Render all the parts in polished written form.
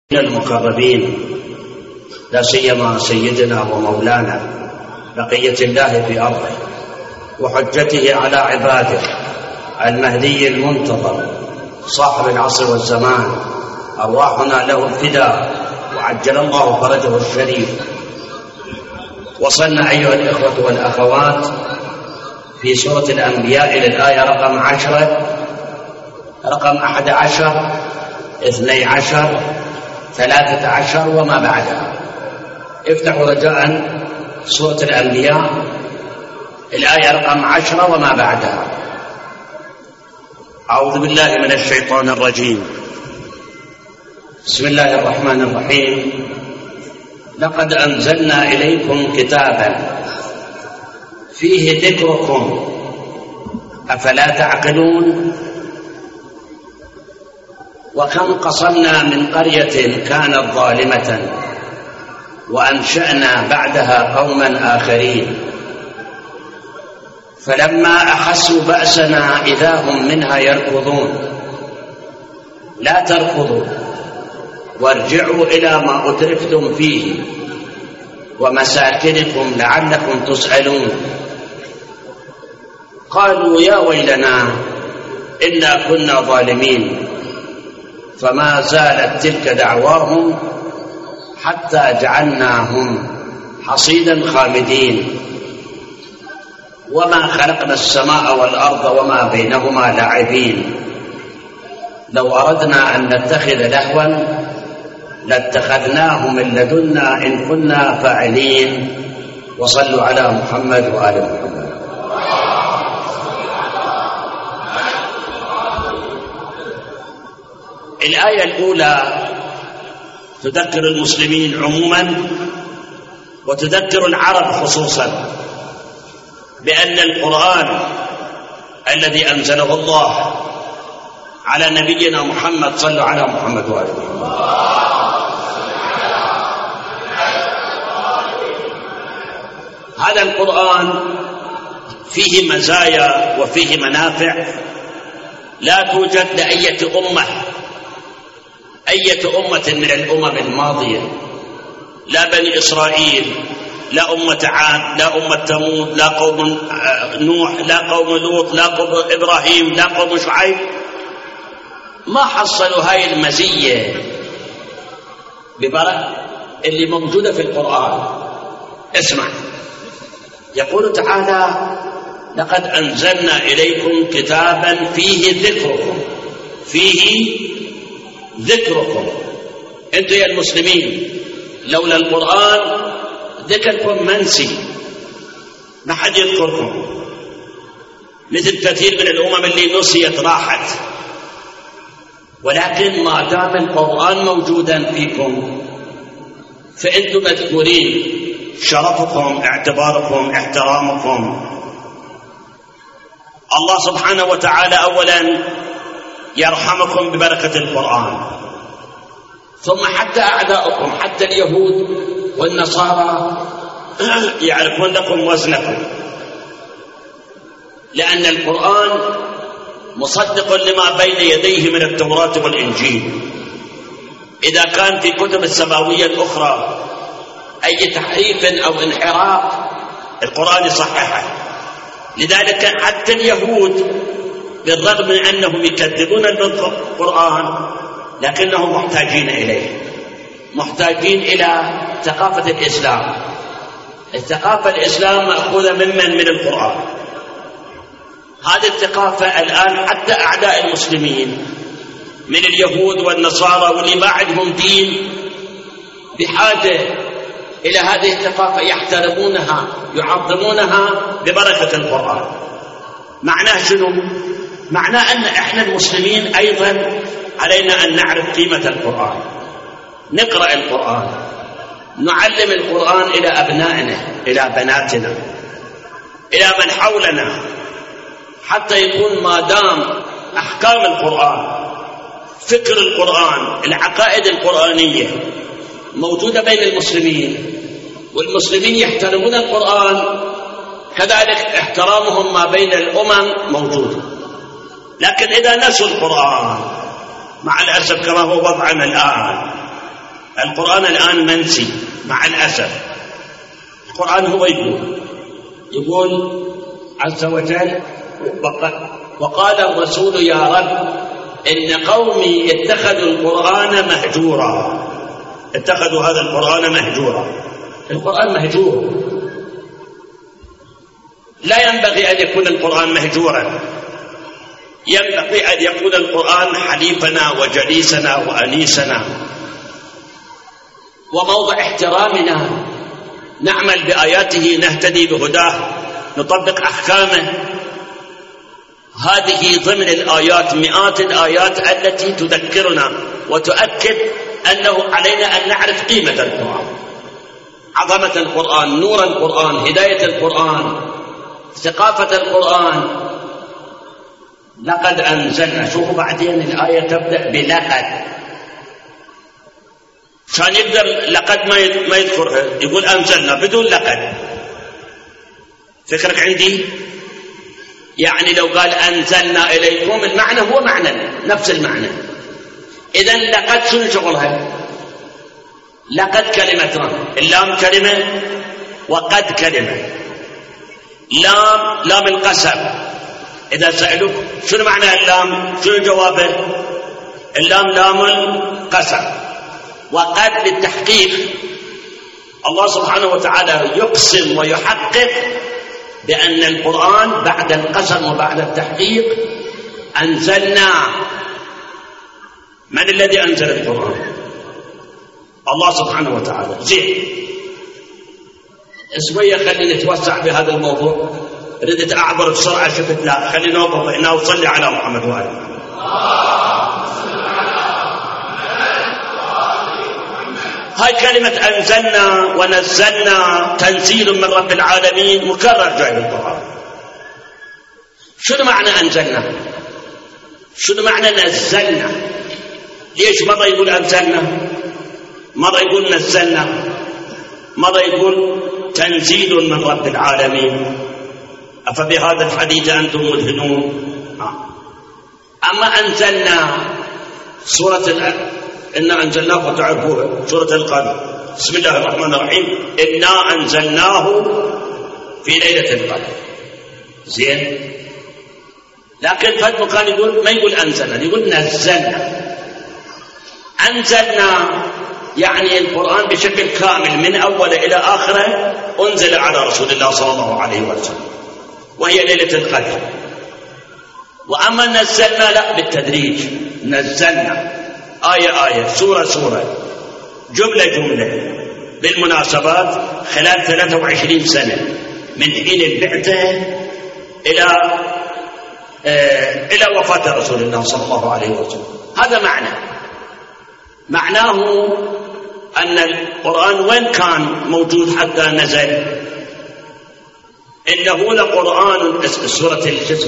المقربين، لا سيما سيدنا ومولانا بقية الله في أرضه وحجته على عباده المهدي المنتظر صاحب العصر والزمان، أرواحنا له الفداء وعجل الله فرجه الشريف. وصلنا أيها الإخوة والأخوات في سورة الأنبياء إلى الآية رقم 10 رقم 11 12 13 وما بعدها. افتحوا رجاء سورة الأنبياء الآية رقم 10 وما بعدها. أعوذ بالله من الشيطان الرجيم. بسم الله الرحمن الرحيم. لقد أنزلنا إليكم كتابا فيه ذكركم أفلا تعقلون. وكم قصمنا من قرية كانت ظالمة وأنشأنا بعدها قوما آخرين فلما أحسوا بأسنا إذا هم منها يركضون. لا تركضوا وارجعوا إلى ما أترفتم فيه ومساكنكم لعلكم تسألون. قالوا يا ويلنا إنا كنا ظالمين فما زالت تلك دعواهم حتى جعلناهم حصيدا خامدين. وما خلقنا السماء والأرض وما بينهما لاعبين. لو أردنا أن نتخذ لهوا لاتخذناه من لدنا إن كنا فاعلين. وصلوا على محمد وآل محمد. الآية الأولى تذكر المسلمين عموما وتذكر العرب خصوصا بأن القرآن الذي أنزله الله على نبينا محمد صلى على محمد وآله هذا القرآن فيه مزايا وفيه منافع لا توجد لأية أمة من الأمم الماضية، لا بني إسرائيل، لا أمة عاد، لا أمة ثمود، لا قوم نوح، لا قوم لوط، لا قوم إبراهيم، لا قوم شعيب، ما حصلوا هاي المزية ببركة اللي موجودة في القرآن. اسمع، يقول تعالى لقد أنزلنا إليكم كتابا فيه ذكركم. فيه ذكركم. أنتم يا المسلمين لولا القرآن ذكركم منسي، ما حد يذكركم، مثل كثير من الأمم اللي نسيت راحت. ولكن ما دام القرآن موجودا فيكم فأنتم مذكورين، شرفكم، اعتباركم، احترامكم. الله سبحانه وتعالى أولا يرحمكم ببركة القرآن، ثم حتى أعداؤكم حتى اليهود والنصارى يعرفون لكم وزنكم، لأن القرآن مصدق لما بين يديه من التوراة والإنجيل. إذا كان في كتب السماوية الأخرى أي تحريف أو انحراف القرآن يصححه. لذلك حتى اليهود بالرغم من أنهم يكذبون القرآن لكنهم محتاجين إليه، محتاجين إلى ثقافة الإسلام. الثقافة الإسلام مأخوذة من القرآن. هذه الثقافة الآن حتى أعداء المسلمين من اليهود والنصارى واللي ما عندهم دين بحاجة إلى هذه الثقافة، يحترمونها يعظمونها ببركة القرآن. معناه شنو؟ معناه أن إحنا المسلمين أيضا علينا أن نعرف قيمة القرآن، نقرأ القرآن، نعلم القرآن إلى أبنائنا، إلى بناتنا، إلى من حولنا، حتى يكون ما دام أحكام القرآن، فكر القرآن، العقائد القرآنية موجودة بين المسلمين، والمسلمين يحترمون القرآن، كذلك احترامهم ما بين الأمم موجود. لكن إذا نسوا القرآن مع الأسف كما هو وضعنا الآن القرآن الآن منسي مع الأسف. القرآن هو يقول عز وجل: وقال الرسول يا رب إن قومي اتخذوا القرآن مهجورا. اتخذوا هذا القرآن مهجورا. القرآن مهجور، لا ينبغي أن يكون القرآن مهجورا، ينبغي أن يكون القرآن حليفنا وجليسنا وأنيسنا وموضع احترامنا، نعمل بآياته، نهتدي بهداه، نطبق أحكامه. هذه ضمن الآيات، مئات الآيات التي تذكرنا وتؤكد أنه علينا أن نعرف قيمة القرآن، عظمة القرآن، نور القرآن، هداية القرآن، ثقافة القرآن. لقد أنزلنا، شوفوا بعدين الآية تبدأ بلقد، عشان يبدأ لقد ما يذكرها، يقول أنزلنا بدون لقد. فكرك عندي؟ يعني لو قال أنزلنا إليكم المعنى هو معنى نفس المعنى. إذن لقد شنو شغلها؟ لقد كلمة، اللام كلمة وقد كلمة. لام القسم. إذا سألوك شنو معنى اللام، شنو جوابه؟ اللام لام القسم. وقد للتحقيق. الله سبحانه وتعالى يقسم ويحقق بأن القرآن بعد القسم وبعد التحقيق أنزلنا. من الذي أنزل القرآن؟ الله سبحانه وتعالى. زين، شوية خلينا نتوسع بهذا الموضوع. ردت أعبر بسرعة، شفت لا، خلينا نوقف هنا وصلي على محمد وآله. هاي كلمة أنزلنا ونزلنا تنزيل من رب العالمين مكرر جاي بالقرآن. شنو معنى أنزلنا؟ شنو معنى نزلنا؟ ليش مرة يقول أنزلنا، مرة يقول نزلنا، مرة يقول تنزيل من رب العالمين؟ أفبهذا الحديث أنتم مدهنون؟ أما أنزلنا سورة إنا أنزلناه وتعرفوها، سورة القدر، بسم الله الرحمن الرحيم، إنا أنزلناه في ليلة القدر. زين، لكن فهد مكان يقول ما يقول أنزلنا، يقول نزلنا. أنزلنا يعني القرآن بشكل كامل من أوله إلى آخره أنزل على رسول الله صلى الله عليه وسلم، وهي ليلة القدر. وأما نزلنا لا، بالتدريج، نزلنا آية آية، سورة سورة، جملة جملة، بالمناسبات خلال 23 سنة من حين البعثة إلى وفاة رسول الله صلى الله عليه وسلم. هذا معناه أن القرآن وين كان موجود حتى نزل؟ إنه لقرآن، سورة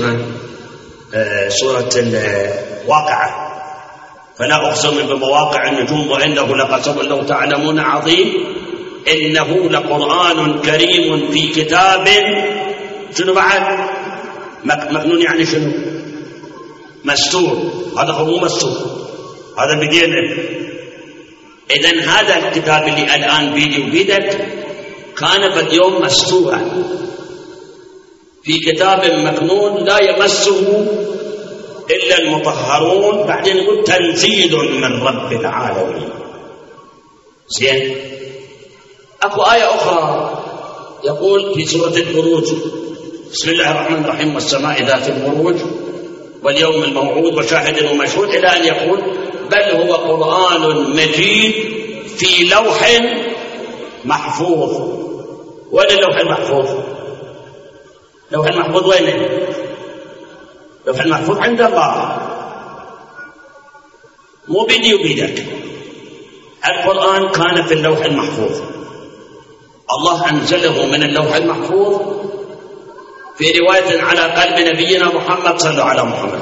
سورة الواقعة، فلا أقسم بمواقع النجوم وإنه لقسم لو تعلمون عظيم، إنه لقرآن كريم في كتاب شنو بعد؟ مكنون، يعني شنو؟ مستور. هذا هو مو مستور، هذا بدينا. إذن هذا الكتاب اللي الآن بيدي وبيدك كان باليوم مستورا في كتاب مكنون لا يمسه إلا المطهرون. بعدين يقول تنزيل من رب العالمين. زين، أكو آية أخرى يقول في سورة البروج، بسم الله الرحمن الرحيم، والسماء ذات البروج واليوم الموعود وشاهد ومشهود، إلى أن يقول بل هو قرآن مجيد في لوح محفوظ. وين اللوح المحفوظ؟ اللوح المحفوظ وين؟ اللوح المحفوظ عند الله، مو بيدي وبيدك. القرآن كان في اللوح المحفوظ، الله أنزله من اللوح المحفوظ في رواية على قلب نبينا محمد. صلوا على محمد.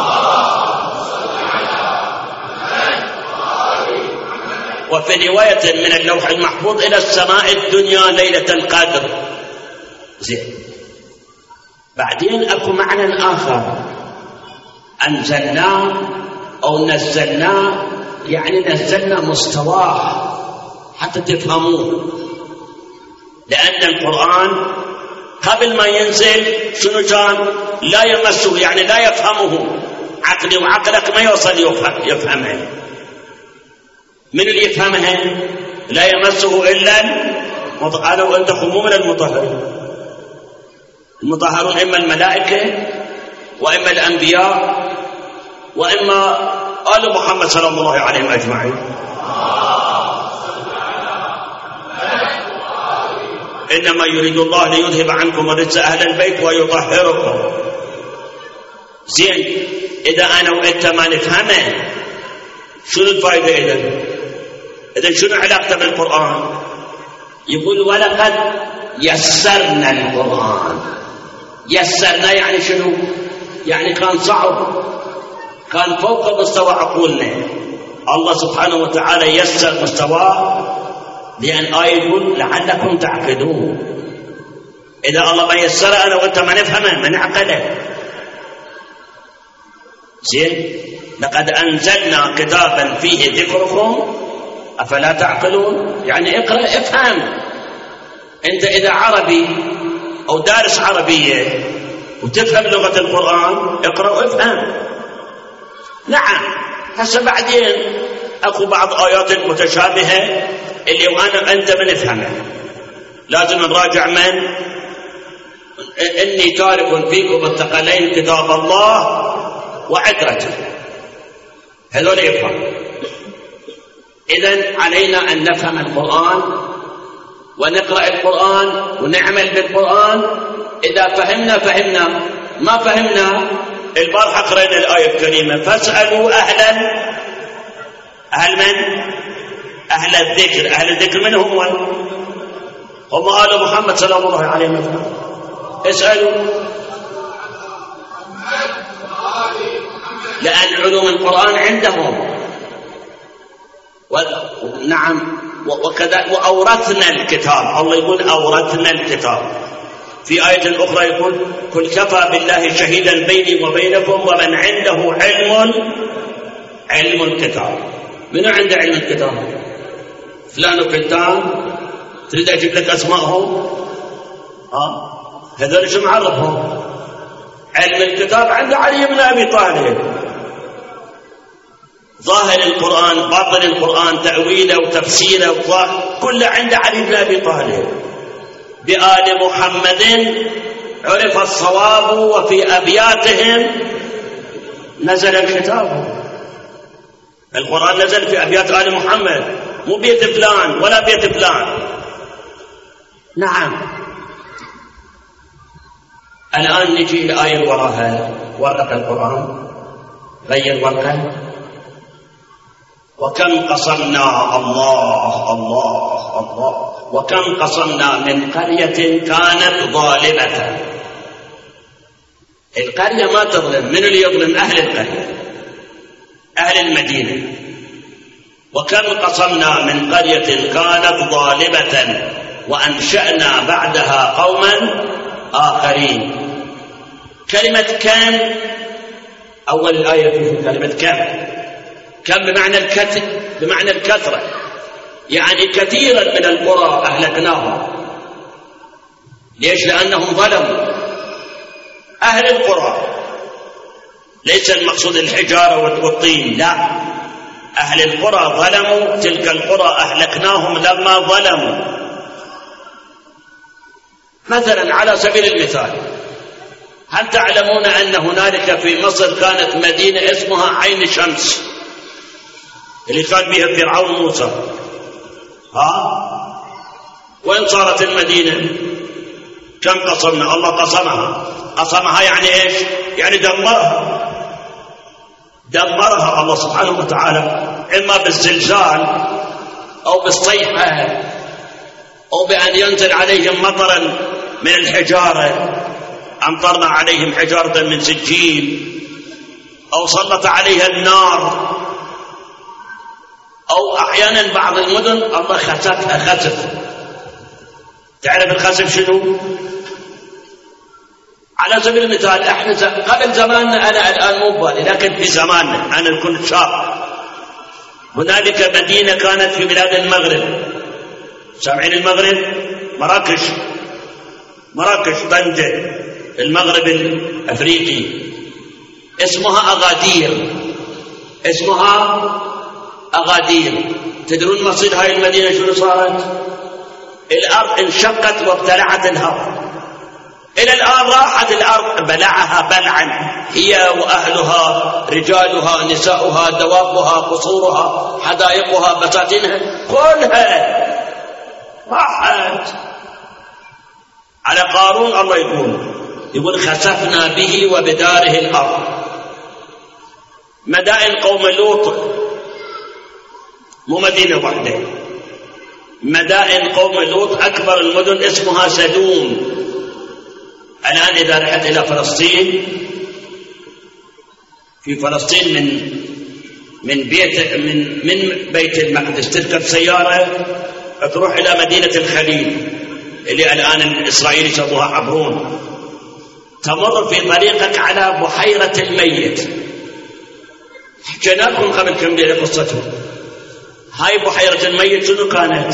وفي رواية من اللوح المحفوظ إلى السماء الدنيا ليلة القدر. زين، بعدين أكو معنى آخر، أنزلناه أو نزلناه، يعني نزلنا مستواه حتى تفهموه، لأن القرآن قبل ما ينزل شنو كان؟ لا يمسه، يعني لا يفهمه عقلي وعقلك ما يوصل يفهمها. من اللي يفهمها؟ لا يمسه إلا أنا وأنتم مو من المطهرين. المطهرون إما الملائكة وإما الأنبياء وإما آل محمد صلى الله عليه أجمعين. إنما يريد الله ليذهب عنكم الرجس أهل البيت ويطهركم. زين، إذا أنا وأنت ما نفهمه شنو الفائدة؟ إذا شنو علاقته بالقرآن؟ يقول ولقد يسرنا القرآن. يسرنا يعني شنو؟ يعني كان صعب، كان فوق مستوى عقولنا. الله سبحانه وتعالى يسر مستواه، لأن آية يقول لعلكم تعقلون. إذا الله ما يسر أنا وأنت ما نفهمه ما نعقله. زين، لقد أنزلنا كتابا فيه ذكركم أفلا تعقلون. يعني اقرأ افهم. أنت إذا عربي أو دارس عربية وتفهم لغة القرآن اقرأ وافهم. نعم، هسه بعدين أكو بعض آيات متشابهة اللي وأنا أنت ما نفهمها، لازم نراجع من إني تارك فيكم الثقلين كتاب الله وعترته، هذول يفهم. إذن علينا أن نفهم القرآن ونقرأ القرآن ونعمل بالقرآن. إذا فهمنا فهمنا، ما فهمنا البارحة قرأنا الآية الكريمة فاسألوا أهل من؟ أهل الذكر. أهل الذكر من هم؟ هم آل محمد صلى الله عليه وسلم. اسألوا، لأن علوم القرآن عندهم. نعم، وكذا وأورثنا الكتاب. الله يقول أورثنا الكتاب. في آية أخرى يقول قل كفى بالله شهيدا بيني وبينكم ومن عنده علم الكتاب. من عنده علم الكتاب؟ فلان وفلان. تريد أجيب لك أسمائهم؟ هذول شو معرفهم؟ علم الكتاب عند علي بن أبي طالب. ظاهر القرآن باطن القرآن تأويله وتفسيره كله عند علي بن أبي طالب. بآل محمد عرف الصواب وفي أبياتهم نزل الكتاب. القرآن نزل في أبيات آل محمد، مو بيت فلان ولا بيت فلان. نعم. الآن نجي لآية وراها، ورقة القرآن، غير ورقة. وكم قصمنا الله الله الله وكم قصمنا من قرية كانت ظالمة. القرية ما تظلم. من اللي يظلم؟ أهل القرية، أهل المدينة. وكم قصمنا من قرية كانت ظالمة وأنشأنا بعدها قوما آخرين. كلمة كم أول الآية فيه كلمة كم بمعنى الكثر، بمعنى الكثرة. يعني كثيرا من القرى أهلكناهم. ليش؟ لأنهم ظلموا. أهل القرى، ليس المقصود الحجارة والطين، لا، أهل القرى ظلموا. تلك القرى أهلكناهم لما ظلموا. مثلا على سبيل المثال، هل تعلمون أن هنالك في مصر كانت مدينة اسمها عين شمس اللي كان بها فرعون موسى؟ وين صارت المدينة؟ كم قصمنا؟ الله قصمها يعني ايش؟ يعني دمرها الله سبحانه وتعالى، اما بالزلزال او بالصيحة او بان ينزل عليهم مطرا من الحجارة، امطرنا عليهم حجارة من سجيل، او سلط عليها النار، أو أحيانا بعض المدن الله خسفها خسف. تعرف الخسف شنو؟ على سبيل المثال احنا قبل زماننا، أنا الآن مو بالي، لكن في زماننا أنا كنت شاب، هنالك مدينة كانت في بلاد المغرب سامعين المغرب؟ مراكش طنجة المغرب الأفريقي اسمها أغادير. تدرون مصير هاي المدينة شنو صارت؟ الأرض انشقت وابتلعت الأرض. إلى الآن راحت الأرض بلعها بلعا، هي وأهلها، رجالها، نساؤها، دوابها، قصورها، حدائقها، بساتينها، كلها راحت. على قارون الله يقول خسفنا به وبداره الأرض. مدائن قوم لوط مو مدينة واحدة، مدائن قوم لوط أكبر المدن اسمها سدوم. الآن إذا رحت إلى فلسطين، في فلسطين من بيت المقدس تركب سيارة تروح إلى مدينة الخليل اللي الآن الإسرائيلي يسموها عبرون، تمر في طريقك على بحيرة الميت. حكينا لكم قبل كم ليلة قصته. هاي بحيرة الميت شنو كانت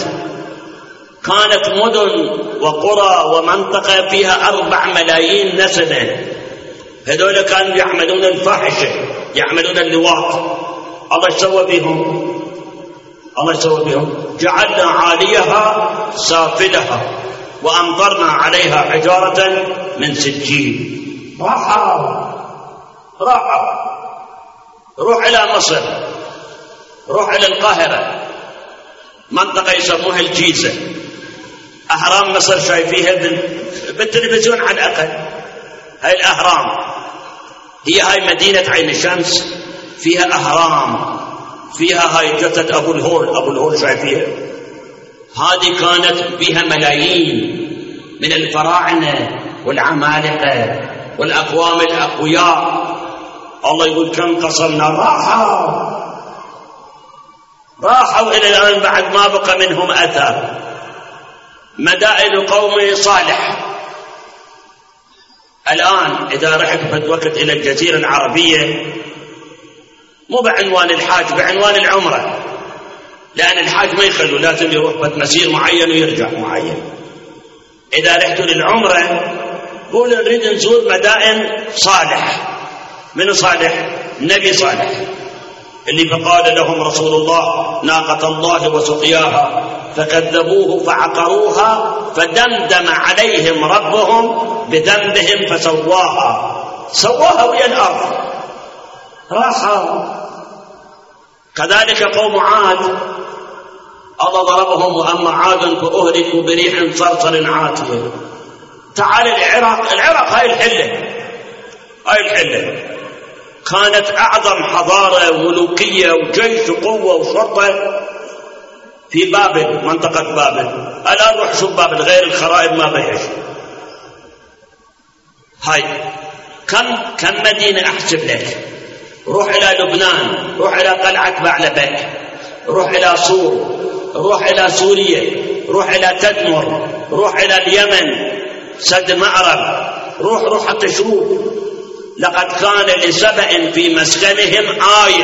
مدن وقرى ومنطقة فيها 4 ملايين نسمة. هذول كانوا يعملون الفاحشة، يعملون اللواط. الله يسوى بهم جعلنا عاليها سافلها وأمطرنا عليها حجارة من سجيل. راحة. روح إلى مصر، روح إلى القاهرة، منطقة يسموها الجيزة. أهرام مصر شايفيها بالتلفزيون على الأقل. هاي الأهرام هاي مدينة عين الشمس، فيها أهرام، فيها هاي جثة أبو الهول شايفيها. هذه كانت بها ملايين من الفراعنة والعمالقة والأقوام الأقوياء. الله يقول كم قصرنا، راحوا إلى الآن بعد ما بقى منهم أثر. مدائن قوم صالح الآن إذا رحت في وقت إلى الجزيرة العربية، مو بعنوان الحاج، بعنوان العمرة، لأن الحاج ما يخلوا، لازم يروح مسير معين ويرجع معين. إذا رحتوا للعمرة قولوا نريد نزور مدائن صالح. من صالح؟ النبي صالح اللي فقال لهم رسول الله ناقة الله وسقياها فكذبوه فعقروها فدمدم عليهم ربهم بذنبهم فسواها ويا الأرض. راحوا. كذلك قوم عاد الله ضربهم، وأما عاد فأهلكوا بريح صرصر عاتية. تعال العراق هاي الحلة كانت أعظم حضارة ملوكية وجيش وقوة وشرطة في بابل، منطقة بابل. الآن روح شوف بابل غير الخرائب ما بيعيش. هاي كم مدينة أحسب لك. روح إلى لبنان، روح إلى قلعة بعلبك، روح إلى صور، روح إلى سوريا، روح إلى تدمر، روح إلى اليمن سد مأرب، روح حتى شوف. لقد كان لسبأ في مسكنهم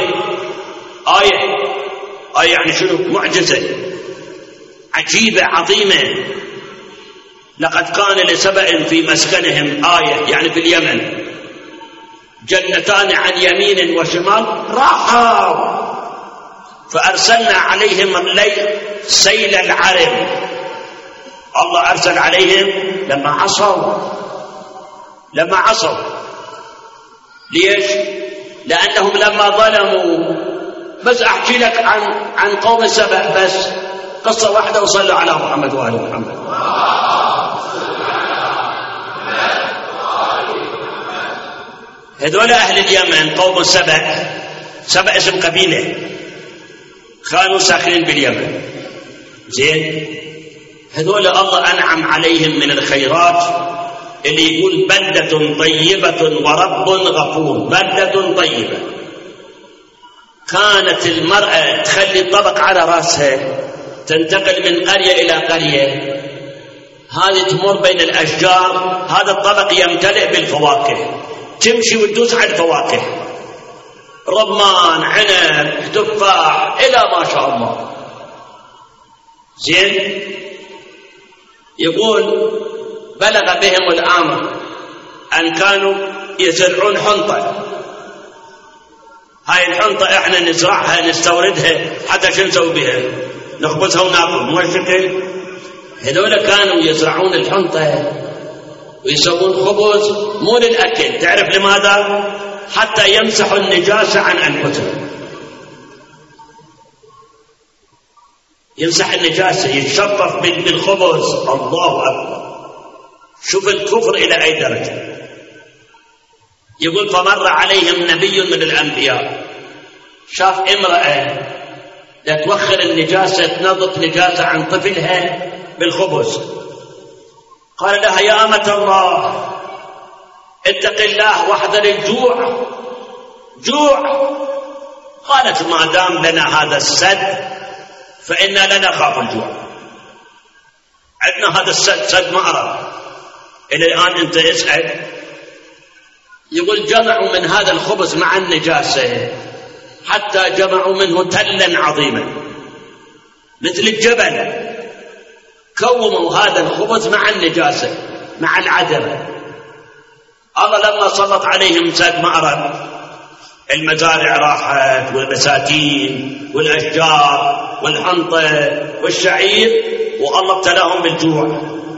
آية يعني شنو؟ معجزة عجيبة عظيمة. لقد كان لسبأ في مسكنهم آية، يعني في اليمن، جنتان عن يمين وشمال. راحوا فأرسلنا عليهم الليل سيل العرم. الله أرسل عليهم لما عصوا. ليش؟ لأنهم لما ظلموا. بس أحكي لك عن قوم سبأ بس قصة واحدة، وصلوا على محمد وآل محمد. هذول أهل اليمن قوم سبأ اسم قبيلة، كانوا ساكنين باليمن. زين، هذول الله أنعم عليهم من الخيرات، اللي يقول بلدة طيبة ورب غفور. بلدة طيبة. كانت المرأة تخلي طبق على رأسها، تنتقل من قرية إلى قرية، هذه تمر بين الأشجار، هذا الطبق يمتلئ بالفواكه، تمشي وتدوس على الفواكه، رمان، عنب، تفاح، إلى ما شاء الله. زين. يقول بلغ بهم الأمر أن كانوا يزرعون حنطة. هاي الحنطة احنا نزرعها نستوردها حتى شو نسوي بها؟ نخبزها وناكل، مو هالشكل؟ هذول كانوا يزرعون الحنطة ويسوون خبز مو للأكل. تعرف لماذا؟ حتى يمسحوا النجاسة عن أنفسهم. يمسح النجاسة، يتشطف بالخبز. الله أكبر، شوف الكفر إلى أي درجة. يقول فمر عليهم نبي من الأنبياء، شاف امرأة توخر النجاسة، تنظف نجاسة عن طفلها بالخبز. قال لها يا أمة الله اتق الله واحذر الجوع. جوع. قالت ما دام لنا هذا السد فإنا لا نخاف الجوع. عندنا هذا السد، سد معرض. إلى الآن أنت اسأل. يقول جمعوا من هذا الخبز مع النجاسة حتى جمعوا منه تلا عظيما مثل الجبل. كوموا هذا الخبز مع النجاسة مع العدم. الله لما سلط عليهم سد معرض، المزارع راحت والبساتين والأشجار والحنطة والشعير، والله ابتلاهم بالجوع.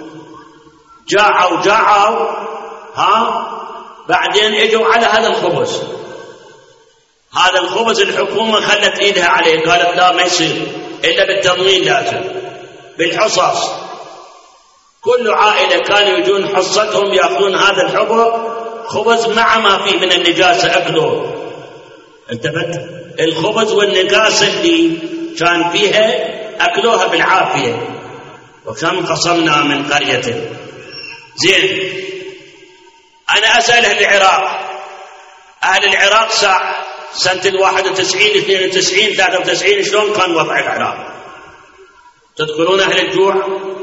جاعوا بعدين اجوا على هذا الخبز. هذا الخبز الحكومة خلت ايدها عليه، قالت لا ما يصير الا بالتموين، لازم بالحصص. كل عائلة كانوا يجون حصتهم يأخذون هذا الخبز مع ما فيه من النجاسة أكلوه. انتبهت؟ الخبز والنجاسة اللي كان فيها أكلوها بالعافية. وكم قصمنا من قرية. زين. أنا أسأل أهل العراق، أهل العراق سنة 91 92 93 شلون كان وضع العراق؟ تذكرون أهل الجوع؟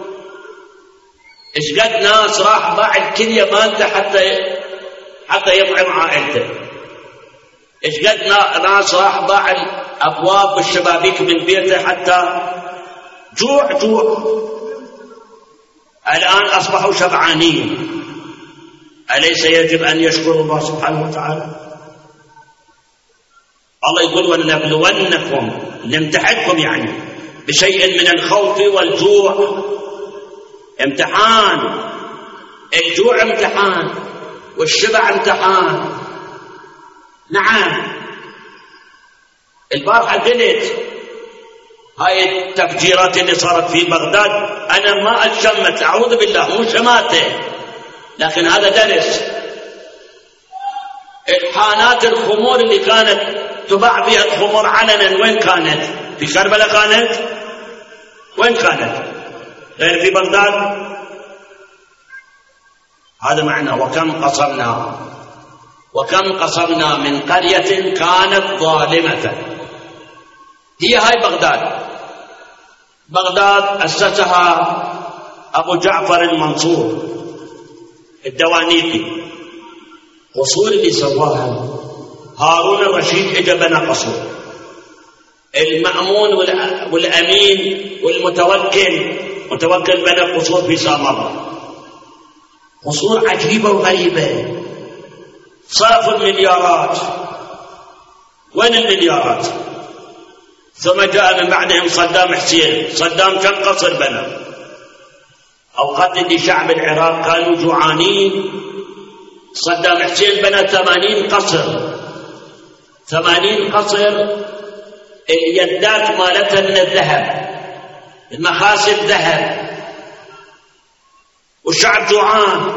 إيش قد ناس راح باع الكلية مالته حتى يطعم عائلته. إيش قد ناس راح باع الأبواب والشبابيك من بيته حتى جوع. الآن أصبحوا شبعانين. أليس يجب أن يشكروا الله سبحانه وتعالى؟ الله يقول ولنبلونكم، نمتحنكم يعني بشيء من الخوف والجوع. امتحان. الجوع امتحان والشبع امتحان. نعم. البارحة قلت هاي التفجيرات اللي صارت في بغداد أنا ما أتشمت، أعوذ بالله، مو شماتة، لكن هذا درس. الحانات الخمور اللي كانت تباع فيها الخمور علنا وين كانت؟ في كربلاء كانت؟ وين كانت؟ غير في بغداد. هذا معنى وكم قصمنا من قرية كانت ظالمة. هي هاي بغداد أسسها أبو جعفر المنصور الدوانيقي. قصور اللي سواها هارون الرشيد اجى بنى قصور. المأمون والأمين والمتوكل بنى قصور في سامراء. قصور عجيبة وغريبة. صرفوا المليارات. وين المليارات؟ ثم جاء من بعدهم صدام حسين. صدام كم قصر بنى؟ أوقات اللي شعب العراق كانوا جوعانين. صدام حسين بنى 80 قصر. 80 قصر. اليدات مالتها من الذهب، المخاسب ذهب، والشعب جوعان.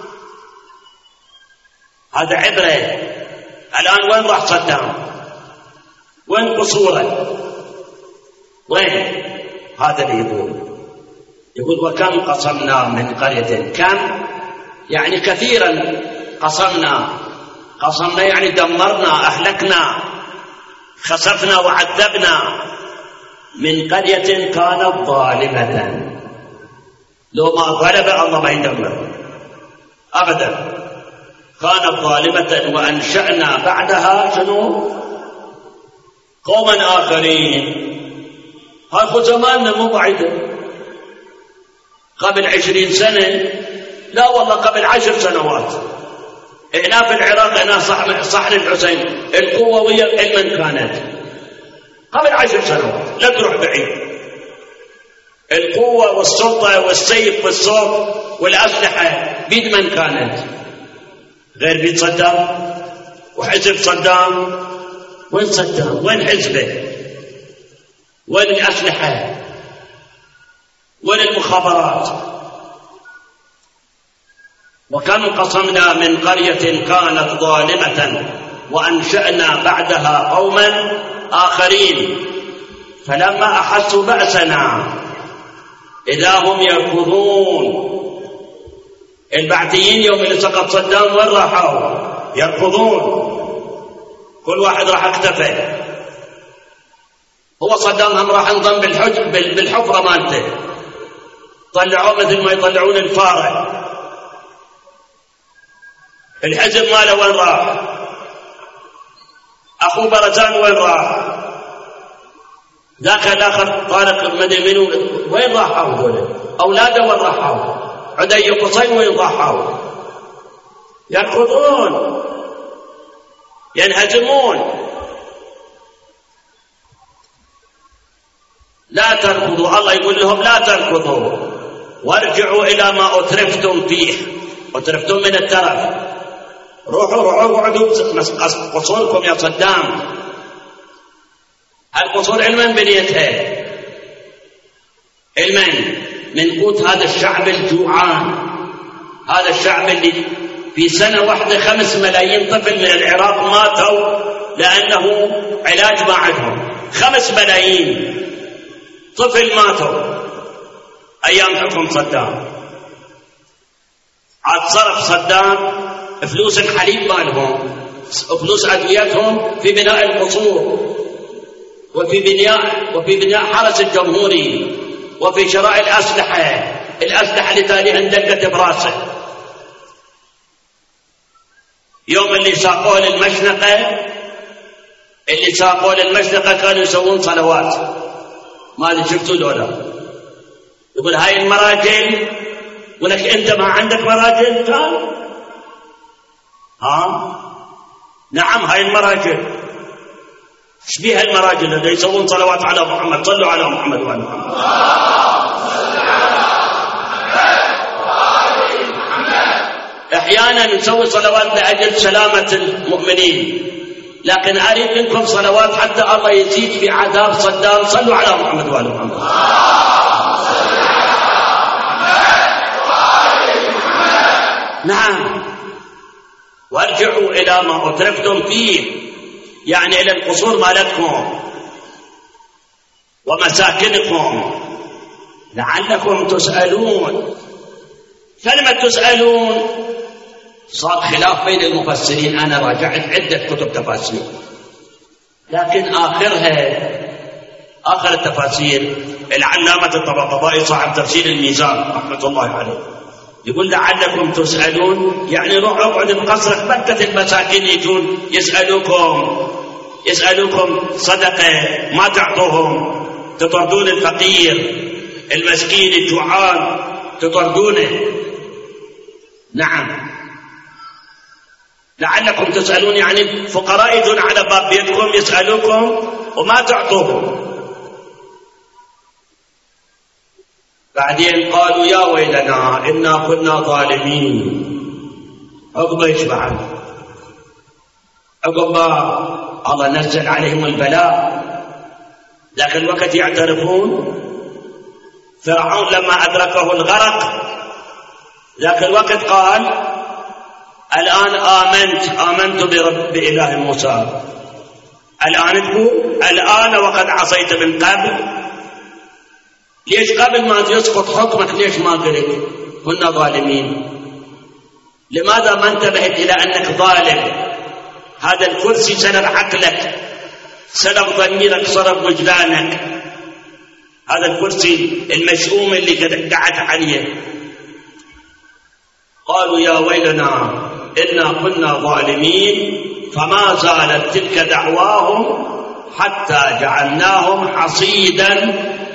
هذا عبرة. الآن وين راح صدام؟ وين قصوره؟ وين؟ هذا اللي يقول وكم قصمنا من قرية. كم يعني كثيرا. قصمنا يعني دمرنا، أهلكنا، خسفنا وعذبنا. من قرية كانت ظالمة. لو ما غلب الله ما يدمر أبدا. كانت ظالمة وأنشأنا بعدها شنو؟ قوما آخرين. هاي زماننا مو بعيدة، قبل 20 سنة، لا والله قبل 10 سنوات هنا في العراق، هنا صحن الحسين القوة ويا علما كانت قبل 10 سنوات، لا تروح بعيد. القوة والسلطة والسيف والصوت والأسلحة بيد من كانت؟ غير بيد صدام وحزب صدام. وين صدام؟ وين حزبه؟ وين الأسلحة؟ وين المخابرات؟ وكم قصمنا من قرية كانت ظالمة وأنشأنا بعدها قوما آخرين فلما أحسوا بأسنا إذا هم يركضون. البعثيين يوم اللي سقط صدام وين راحوا؟ يركضون، كل واحد راح اختفى. هو صدام هم راح انضم بالحفرة مالته، طلعوه مثل ما يطلعون الفارة. الحزب ماله وين راح؟ أخوه برزان وين راح؟ ذاك الآخر طارق المدني وين راحوا دول؟ أولاده وين راحوا؟ عدي قصي وين راحوا؟ يركضون ينهزمون. لا تركضوا، الله يقول لهم لا تركضوا وارجعوا إلى ما أترفتم فيه. أترفتم من الترف، روحوا اقعدوا قصوركم يا صدام. القصور علما بنيتها، علما من قوت هذا الشعب الجوعان، هذا الشعب اللي في سنة واحدة 5 ملايين طفل من العراق ماتوا لأنه علاج ما عندهم. 5 ملايين طفل ماتوا أيام حكم صدام. عاد صرف صدام فلوس الحليب مالهم، فلوس أدويتهم في بناء القصور وفي بناء حرس الجمهوري وفي شراء الأسلحة اللي تاليها اندقت براسه. يوم اللي ساقوه للمشنقة كانوا يسوون صلوات. ما ادري شفتوا دولا؟ يقول هاي المراجل، يقول لك انت ما عندك مراجل؟ كان نعم هاي المراجل. ايش بيها المراجل اللي يسوون صلوات على محمد؟ صلوا على محمد وعلى محمد. احيانا نسوي صلوات لاجل سلامة المؤمنين، لكن اريد منكم صلوات حتى الله يزيد في عذاب صدام. صلوا على محمد وعلى محمد. نعم، وارجعوا الى ما اترفتم فيه، يعني إلى القصور مالتكم ومساكنكم لعلكم تسألون. كلمة تسألون صار خلاف بين المفسرين، أنا راجعت عدة كتب تفاسير، لكن آخر التفاسير العلامة الطباطبائي صاحب تفسير الميزان رحمة الله عليه يقول لعلكم تسألون، يعني روح اقعد بقصرك بكة المساكين يجون يسألوكم صدقة ما تعطوهم، تطردون الفقير المسكين الجوعان تطردونه. نعم، لعلكم تسألون يعني فقراء يجون على باب بيتكم يسألوكم وما تعطوهم. بعدين قالوا يا ويلنا إنا كنا ظالمين. عقب ايش بعد؟ عقب الله نزل عليهم البلاء، لكن الوقت يعترفون. فرعون لما أدركه الغرق ذاك الوقت قال الآن آمنت بإله موسى. الآن تقول الآن وقد عصيت من قبل. ليش قبل ما يسقط حكمك ليش ما قلت كنا ظالمين؟ لماذا ما انتبهت إلى أنك ظالم؟ هذا الكرسي سلب عقلك، سلب ضميرك، سلب وجدانك. هذا الكرسي المشؤوم اللي قعدت عليه. قالوا يا ويلنا إنا كنا ظالمين، فما زالت تلك دعواهم حتى جعلناهم حصيدا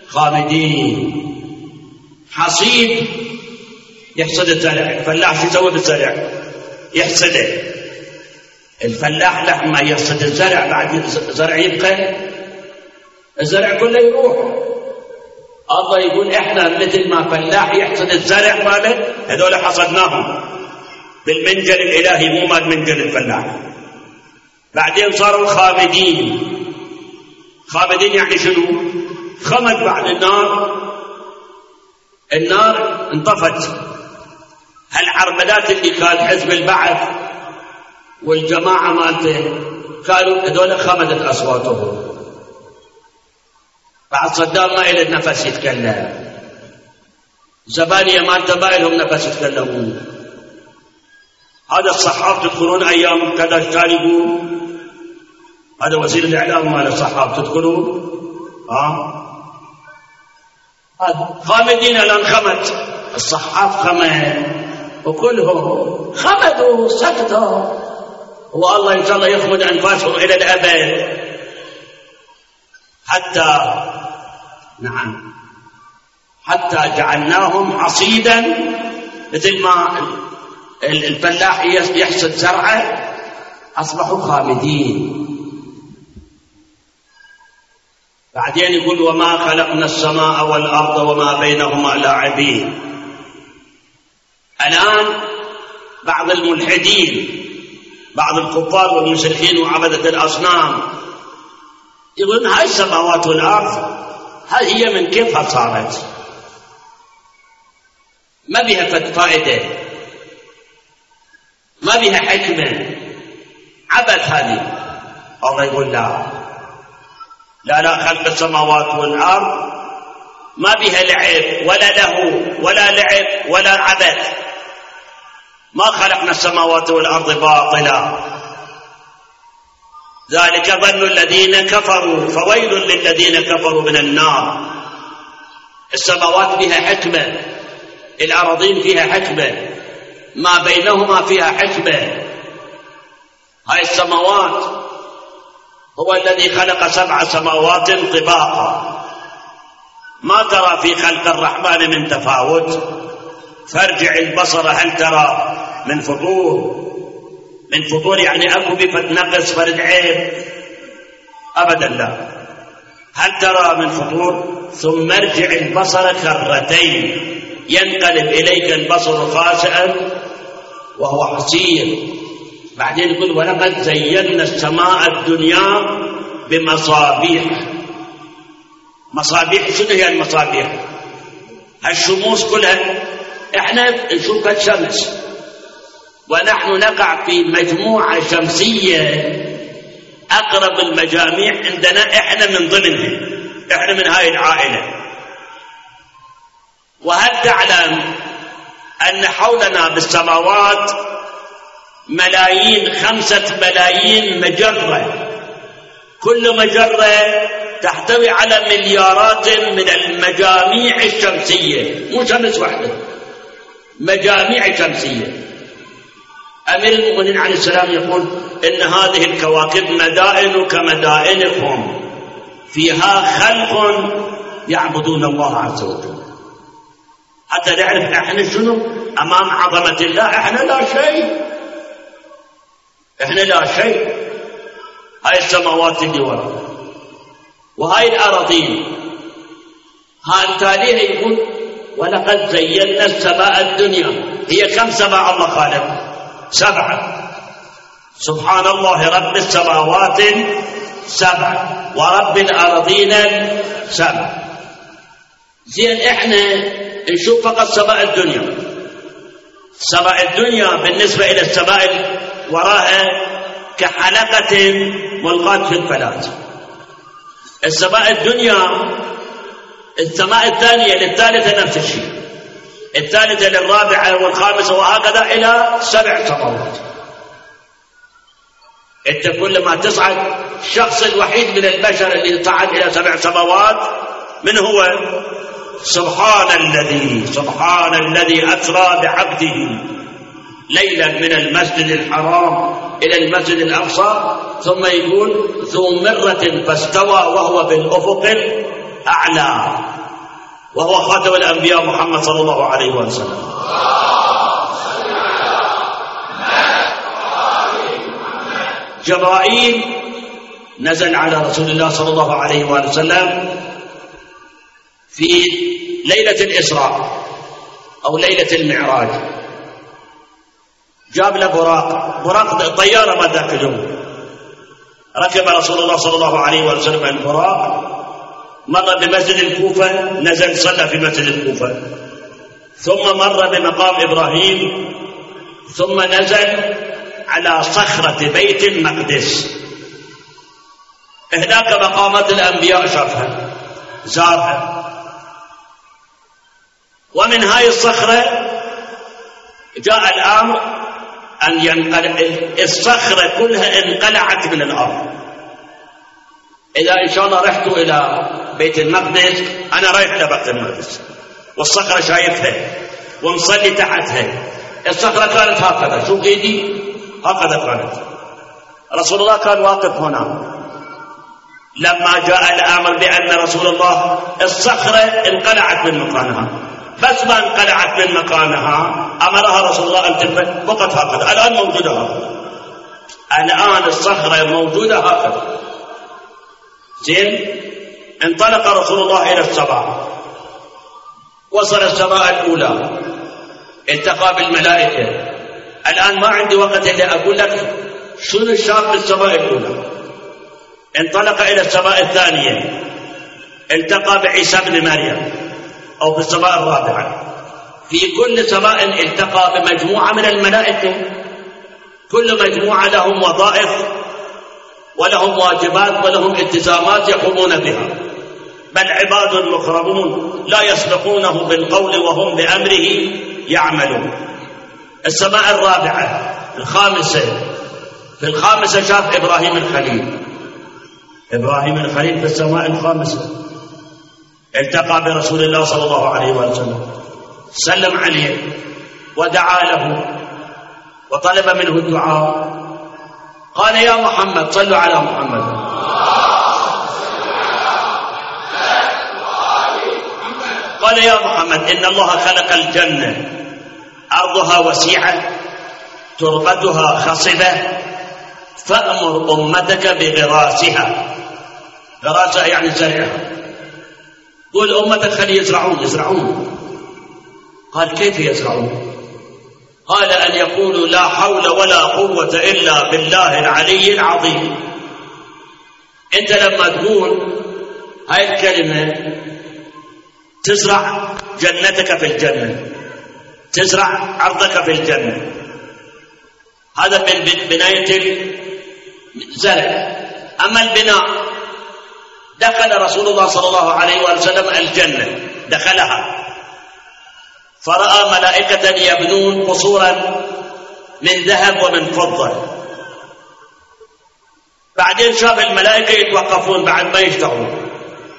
خامدين. حصيد يحصد الزرع. الفلاح شو يسوي بالزرع؟ يحصده. الفلاح لما يحصد الزرع بعد الزرع يبقى، الزرع كله يروح. الله يقول احنا مثل ما فلاح يحصد الزرع ماله، هذول حصدناهم بالمنجل الالهي مو مال منجل الفلاح. بعدين صاروا خامدين. خامدين يعني شنو؟ خمد بعد النار انطفت. هالعربدات اللي كان حزب البعث والجماعة مالته كانوا هذول خمدت أصواتهم. بعد صدام ما إله نفس يتكلم، زبانية مالته ما إلهم نفس يتكلمون. هذا الصحاب تدخلون أيام كذا كان يقول، هذا وزير الإعلام مال الصحاب تدخلون خامدين لن خمد. الصحاب خمد وكلهم خمدوا سكتوا، والله إن شاء الله يخمد أنفاسهم إلى الأبد. حتى جعلناهم حصيدا، مثل ما الفلاح يحصد زرعه أصبحوا خامدين. بعدين يقول وما خلقنا السماء والأرض وما بينهما لاعبين. الآن بعض الملحدين، بعض الكفار والمشركين وعبدة الأصنام يقولون هاي السماوات والأرض هي من كيفها صارت؟ ما بها فائدة، ما بها حكمة، عبث هذه. الله يقول لا خلق السماوات والأرض ما بها لعب ولا له ولا لعب ولا عبث. ما خلقنا السماوات والأرض باطلا، ذلك ظن الذين كفروا فويل للذين كفروا من النار. السماوات فيها حكمة، الأراضين فيها حكمة، ما بينهما فيها حكمة. هاي السماوات هو الذي خلق 7 سماوات طباقا، ما ترى في خلق الرحمن من تفاوت، فارجع البصر هل ترى من فطور. من فطور يعني أكو بفت نقص فرد عيب؟ أبدا لا. هل ترى من فطور؟ ثم ارجع البصر كرتين ينقلب إليك البصر خاسئا وهو حسير. بعدين يقول ولقد زينا السماء الدنيا بمصابيح. مصابيح شنو هي المصابيح؟ الشموس كلها احنا نشوف الشمس ونحن نقع في مجموعة شمسية أقرب المجاميع عندنا، احنا من ضمنها، احنا من هاي العائلة. وهل تعلم أن حولنا بالسماوات ملايين، 5 ملايين مجرة، كل مجرة تحتوي على مليارات من المجاميع الشمسية، مو شمس واحدة، مجاميع شمسية. أمير المؤمنين عليه السلام يقول إن هذه الكواكب مدائن كمدائنكم فيها خلق يعبدون الله عز وجل. حتى نعرف احنا شنو أمام عظمة الله. احنا لا شيء، احنا لا شيء. هاي السماوات اللي وراء وهاي الأراضين. هاي تاليها يقول ولقد زينا السماء الدنيا. هي كم سماء الله خالق؟ 7. سبحان الله رب السماوات 7 ورب الأرضين 7. زين احنا نشوف فقط سماء الدنيا. سماء الدنيا بالنسبة إلى السماء وراها كحلقة ملقاة في الفلاة. السماء الدنيا، السماء الثانية للثالثة نفس الشيء، الثالثة للرابعة والخامسة وهكذا إلى 7 سماوات. أنت كل ما تصعد، الشخص الوحيد من البشر اللي صعد إلى 7 سماوات من هو؟ سبحان الذي أسرى بعبده ليلا من المسجد الحرام إلى المسجد الأقصى. ثم يقول ذو مرة فاستوى وهو بالأفق الأعلى. وهو خاتم الأنبياء محمد صلى الله عليه وسلم. جبرائيل نزل على رسول الله صلى الله عليه وسلم في ليلة الإسراء أو ليلة المعراج. جاب له براق طيارة ما ذاك اليوم. ركب رسول الله صلى الله عليه وسلم البراق، مر بمسجد الكوفة، نزل صلى في مسجد الكوفة، ثم مر بمقام إبراهيم، ثم نزل على صخرة بيت المقدس. هناك مقامات الأنبياء شافها زارها. ومن هاي الصخرة جاء الأمر أن ينقلع الصخرة كلها، انقلعت من الأرض. إذا إن شاء الله رحتوا إلى بيت المقدس، أنا رايح إلى بيت المقدس والصخرة شايفها ومصلي تحتها. الصخرة كانت هكذا، شوف ايدي هكذا كانت. رسول الله كان واقف هنا. لما جاء الأمر بأن رسول الله الصخرة انقلعت من مكانها، بس ما انقلعت من مكانها أمرها رسول الله أن تنفذ فقط هكذا. الآن موجودة هكذا، الآن الصخرة موجودة هكذا. زين، انطلق رسول الله إلى السماء، وصل السماء الأولى، التقى بالملائكة. الآن ما عندي وقت إلا أقول لك شنو الشاب بالسماء الأولى. انطلق إلى السماء الثانية، التقى بعيسى بن مريم، أو في السماء الرابعة. في كل سماء التقى بمجموعة من الملائكة، كل مجموعة لهم وظائف ولهم واجبات ولهم التزامات يقومون بها، بل عباد مكرمون لا يسبقونه بالقول وهم بأمره يعملون. السماء الرابعة الخامسة، في الخامسة شاف إبراهيم الخليل. إبراهيم الخليل في السماء الخامسة التقى برسول الله صلى الله عليه وسلم، سلم عليه ودعا له وطلب منه الدعاء. قال يا محمد، صلوا على محمد. قال يا محمد إن الله خلق الجنة أرضها وسيعة تربتها خصبة، فأمر أمتك بغراسها. غراسها يعني زرعها. قل أمتك خلي يزرعون. قال كيف يزرعون؟ قال أن يقولوا لا حول ولا قوة إلا بالله العلي العظيم. أنت لما تقول هاي الكلمة تزرع جنتك في الجنة، تزرع أرضك في الجنة. هذا من بناية الزرع. أما البناء، دخل رسول الله صلى الله عليه وسلم الجنة، دخلها فرأى ملائكة يبنون قصورا من ذهب ومن فضة. بعدين شاف الملائكة يتوقفون بعد ما يشتغلون،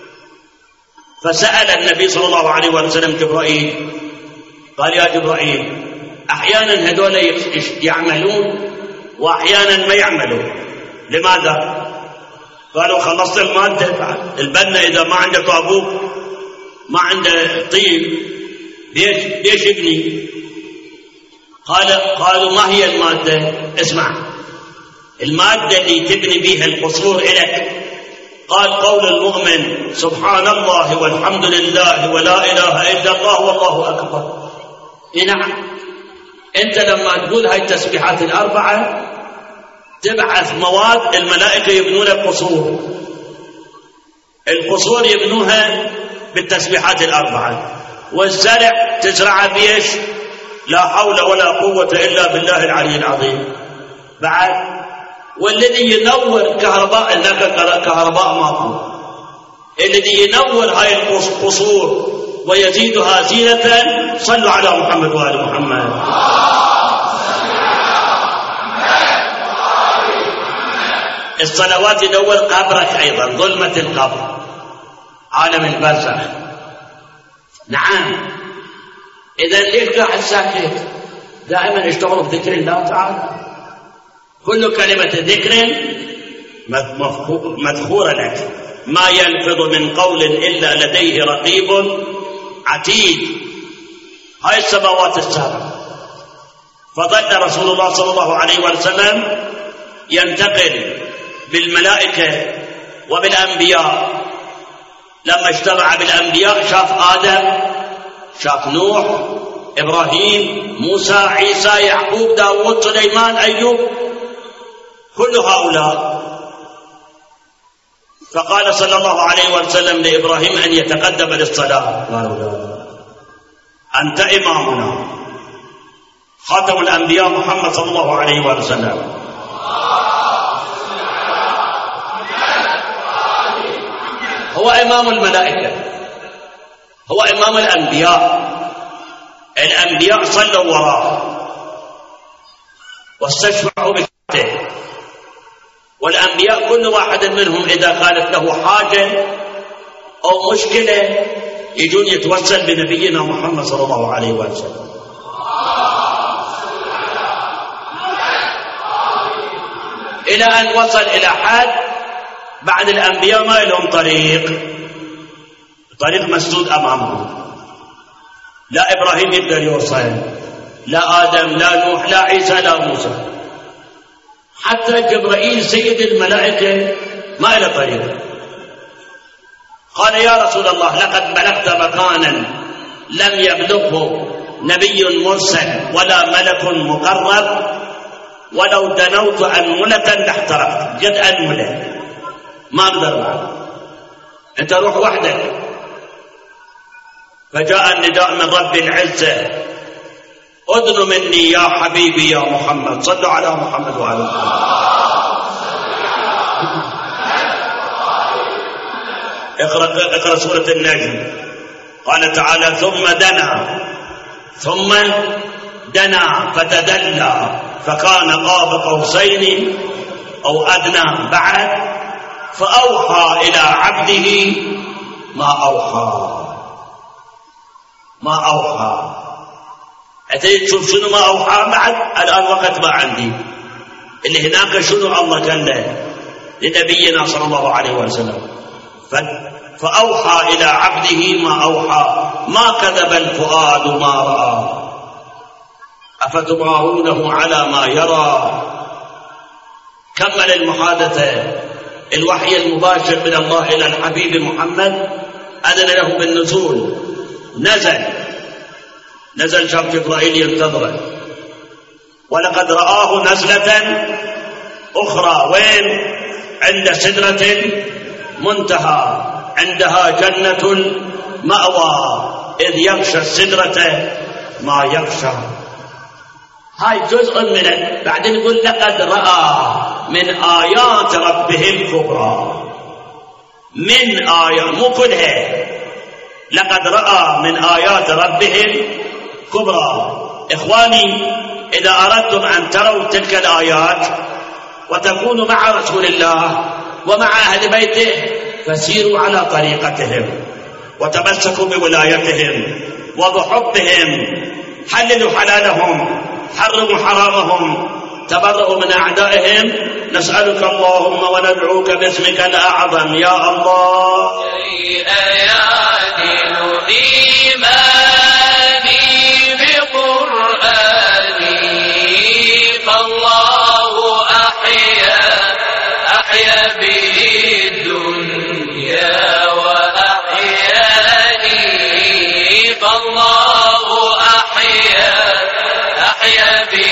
فسأل النبي صلى الله عليه وسلم جبرائيل، قال يا جبرائيل أحيانا هذول يعملون وأحيانا ما يعملون، لماذا؟ قالوا خلصت المادة. البنا إذا ما عنده طابوق ما عنده طين ليش يبني؟ قالوا ما هي المادة؟ اسمع، المادة اللي تبني بها القصور إلك. قال قول المؤمن سبحان الله والحمد لله ولا إله إلا الله والله أكبر. نعم، أنت لما تقول هاي التسبيحات الأربعة تبعث مواد، الملائكة يبنون القصور. القصور يبنوها بالتسبيحات الأربعة، والزرع تزرعها بيش؟ لا حول ولا قوة إلا بالله العلي العظيم. بعد والذي ينور كهرباء، هناك كهرباء ماكو، الذي ينور هاي القصور ويزيدها زينة. صلوا على محمد وآل محمد. الصلوات ينور قبرك أيضا، ظلمة القبر، عالم البرزخ. نعم. إذا ليش قاعد ساكت؟ دائما اشتغلوا بذكر الله تعالى. كل كلمة ذكر مذخورة لك، ما يلفظ من قول إلا لديه رقيب عتيد، هاي السماوات السابع. فظل رسول الله صلى الله عليه وسلم ينتقل بالملائكة وبالأنبياء. لما اجتمع بالأنبياء شاف آدم، شاف نوح، إبراهيم، موسى، عيسى، يعقوب، داود، سليمان، أيوب، كل هؤلاء. فقال صلى الله عليه وسلم لإبراهيم أن يتقدم للصلاة، أنت إمامنا خاتم الأنبياء محمد صلى الله عليه وسلم. هو إمام الملائكة، هو إمام الأنبياء. الأنبياء صلوا وراه واستشفعوا بكته، والأنبياء كل واحد منهم إذا كانت له حاجة أو مشكلة يجون يتوسل بنبينا محمد صلى الله عليه وسلم. إلى أن وصل إلى حد بعد الأنبياء ما لهم طريق مسدود أمامهم. لا إبراهيم يقدر يوصل، لا آدم، لا نوح، لا عيسى، لا موسى، حتى جبرائيل سيد الملائكة ما له طريق. قال يا رسول الله لقد بلغت مكانا لم يبلغه نبي مرسل ولا ملك مقرب، ولو دنوت أنملة لاحترقت. قد أنملة ما أقدر معك، أنت روح وحدك. فجاء النداء من رب العزة أذن مني يا حبيبي يا محمد. صلوا على محمد وعلى محمد. اقرأ سورة النجم. قال تعالى ثم دنا فتدلى فكان قاب قوسين أو أدنى بعد فأوحى إلى عبده ما أوحى. أتيت تشوف شنو ما أوحى بعد. الآن وقت ما عندي. اللي هناك شنو الله قال له لنبينا صلى الله عليه وسلم. فأوحى إلى عبده ما أوحى ما كذب الفؤاد ما رأى أفتمارونه على ما يرى. كمل المحادثة. الوحي المباشر من الله إلى الحبيب محمد أذن له بالنزول. نزل شاف جبرائيل ينتظره. ولقد رآه نزلة أخرى وين؟ عند سدرة منتهى عندها جنة المأوى إذ يغشى السدرة ما يغشى. هاي جزء من بعدين يقول لقد رأى من آيات ربه الكبرى. من آيات مو كلها، لقد رأى من آيات ربه الكبرى. إخواني إذا أردتم أن تروا تلك الآيات وتكونوا مع رسول الله ومع أهل بيته فسيروا على طريقتهم وتمسكوا بولايتهم وبحبهم. حللوا حلالهم، حرموا حرامهم، تبرؤوا من أعدائهم. نسألك اللهم وندعوك باسمك الأعظم يا الله. إيماني بقرآني فالله أحيا به الدنيا وأحياني فالله أحيا به